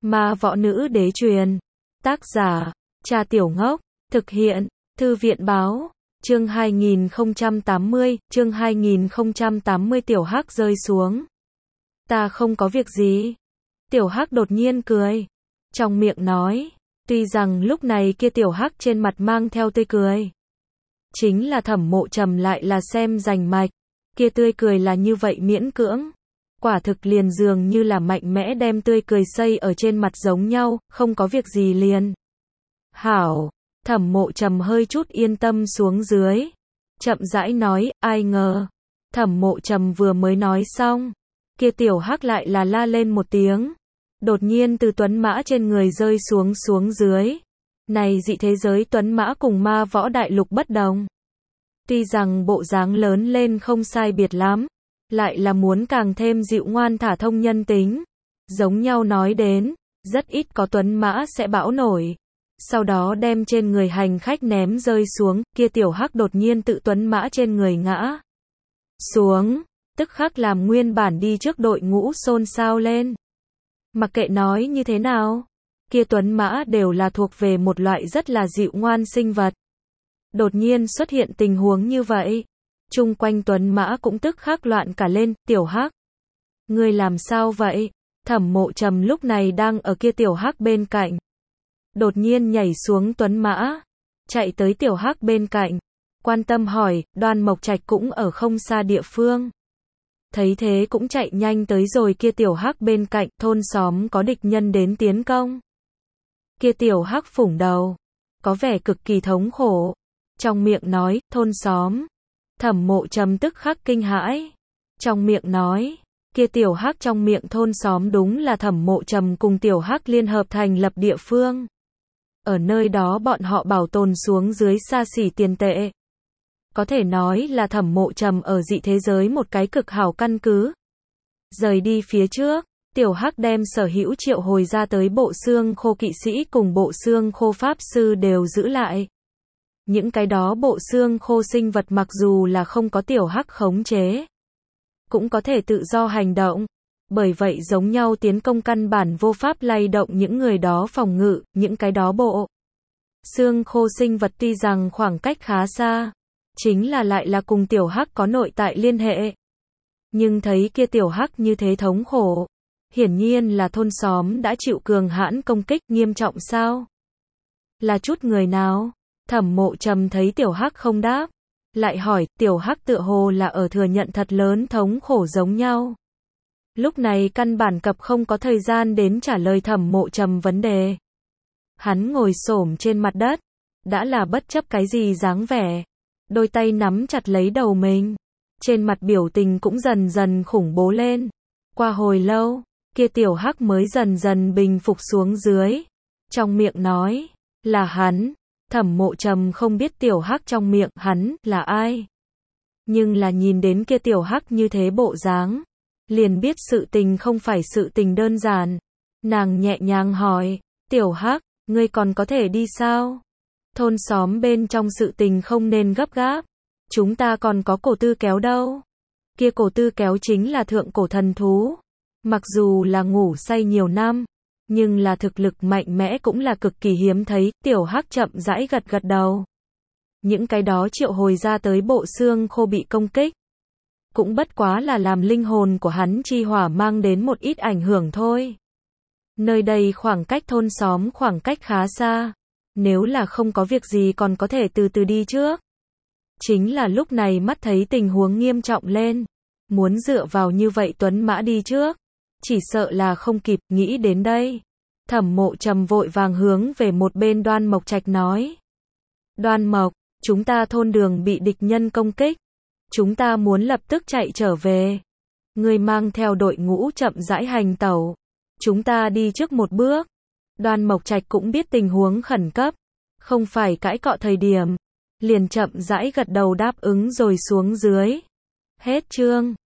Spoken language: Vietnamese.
Ma võ nữ đế truyền. Tác giả, Cha Tiểu Ngốc. Thực hiện, Thư viện báo. Chương 2080, chương 2080 Tiểu Hắc rơi xuống. Ta không có việc gì. Tiểu Hắc đột nhiên cười. Trong miệng nói. Tuy rằng lúc này kia Tiểu Hắc trên mặt mang theo tươi cười. Chính là Thẩm Mộ Trầm lại là xem rành mạch. Kia tươi cười là như vậy miễn cưỡng. Quả thực liền dường như là mạnh mẽ đem tươi cười xây ở trên mặt giống nhau, không có việc gì liền. Hảo, Thẩm Mộ Trầm hơi chút yên tâm xuống dưới. Chậm rãi nói, ai ngờ. Thẩm Mộ Trầm vừa mới nói xong. Kia Tiểu Hắc lại là la lên một tiếng. Đột nhiên từ tuấn mã trên người rơi xuống dưới. Này dị thế giới tuấn mã cùng ma võ đại lục bất đồng. Tuy rằng bộ dáng lớn lên không sai biệt lắm. Lại là muốn càng thêm dịu ngoan thả thông nhân tính. Giống nhau nói đến, rất ít có tuấn mã sẽ bão nổi. Sau đó đem trên người hành khách ném rơi xuống, kia Tiểu Hắc đột nhiên tự tuấn mã trên người ngã xuống, tức khắc làm nguyên bản đi trước đội ngũ xôn xao lên. Mặc kệ nói như thế nào, kia tuấn mã đều là thuộc về một loại rất là dịu ngoan sinh vật. Đột nhiên xuất hiện tình huống như vậy. Chung quanh tuấn mã cũng tức khắc loạn cả lên, Tiểu Hắc. Ngươi làm sao vậy? Thẩm Mộ Trầm lúc này đang ở kia Tiểu Hắc bên cạnh. Đột nhiên nhảy xuống tuấn mã. Chạy tới Tiểu Hắc bên cạnh. Quan tâm hỏi, Đoan Mộc Trạch cũng ở không xa địa phương. Thấy thế cũng chạy nhanh tới rồi kia Tiểu Hắc bên cạnh, thôn xóm có địch nhân đến tiến công. Kia Tiểu Hắc phủng đầu. Có vẻ cực kỳ thống khổ. Trong miệng nói, thôn xóm. Thẩm Mộ Trầm tức khắc kinh hãi. Trong miệng nói, kia Tiểu Hắc trong miệng thôn xóm đúng là Thẩm Mộ Trầm cùng Tiểu Hắc liên hợp thành lập địa phương. Ở nơi đó bọn họ bảo tồn xuống dưới xa xỉ tiền tệ. Có thể nói là Thẩm Mộ Trầm ở dị thế giới một cái cực hảo căn cứ. Rời đi phía trước, Tiểu Hắc đem sở hữu triệu hồi ra tới bộ xương khô kỵ sĩ cùng bộ xương khô pháp sư đều giữ lại. Những cái đó bộ xương khô sinh vật mặc dù là không có Tiểu Hắc khống chế, cũng có thể tự do hành động. Bởi vậy giống nhau tiến công căn bản vô pháp lay động những người đó phòng ngự, những cái đó bộ xương khô sinh vật tuy rằng khoảng cách khá xa, chính là lại là cùng Tiểu Hắc có nội tại liên hệ. Nhưng thấy kia Tiểu Hắc như thế thống khổ, hiển nhiên là thôn xóm đã chịu cường hãn công kích nghiêm trọng sao? Là chút người nào? Thẩm Mộ Trầm thấy Tiểu Hắc không đáp, lại hỏi, Tiểu Hắc tựa hồ là ở thừa nhận thật lớn thống khổ giống nhau. Lúc này căn bản cập không có thời gian đến trả lời Thẩm Mộ Trầm vấn đề. Hắn ngồi xổm trên mặt đất, đã là bất chấp cái gì dáng vẻ, đôi tay nắm chặt lấy đầu mình, trên mặt biểu tình cũng dần dần khủng bố lên. Qua hồi lâu, kia Tiểu Hắc mới dần dần bình phục xuống dưới, trong miệng nói, là hắn. Thẩm Mộ Trầm không biết Tiểu Hắc trong miệng hắn là ai, nhưng là nhìn đến kia Tiểu Hắc như thế bộ dáng, liền biết sự tình không phải sự tình đơn giản. Nàng nhẹ nhàng hỏi, Tiểu Hắc, ngươi còn có thể đi sao? Thôn xóm bên trong sự tình không nên gấp gáp, chúng ta còn có cổ tư kéo đâu. Kia cổ tư kéo chính là thượng cổ thần thú, mặc dù là ngủ say nhiều năm, nhưng là thực lực mạnh mẽ cũng là cực kỳ hiếm thấy. Tiểu Hắc chậm rãi gật gật đầu. Những cái đó triệu hồi ra tới bộ xương khô bị công kích, cũng bất quá là làm linh hồn của hắn chi hỏa mang đến một ít ảnh hưởng thôi. Nơi đây khoảng cách thôn xóm khoảng cách khá xa, nếu là không có việc gì còn có thể từ từ đi trước. Chính là lúc này mắt thấy tình huống nghiêm trọng lên, muốn dựa vào như vậy tuấn mã đi trước, chỉ sợ là không kịp. Nghĩ đến đây, Thẩm Mộ Trầm vội vàng hướng về một bên Đoan Mộc Trạch nói. Đoan Mộc, chúng ta thôn đường bị địch nhân công kích, chúng ta muốn lập tức chạy trở về. Ngươi mang theo đội ngũ chậm rãi hành tẩu, chúng ta đi trước một bước. Đoan Mộc Trạch cũng biết tình huống khẩn cấp, không phải cãi cọ thời điểm, liền chậm rãi gật đầu đáp ứng rồi xuống dưới. Hết chương.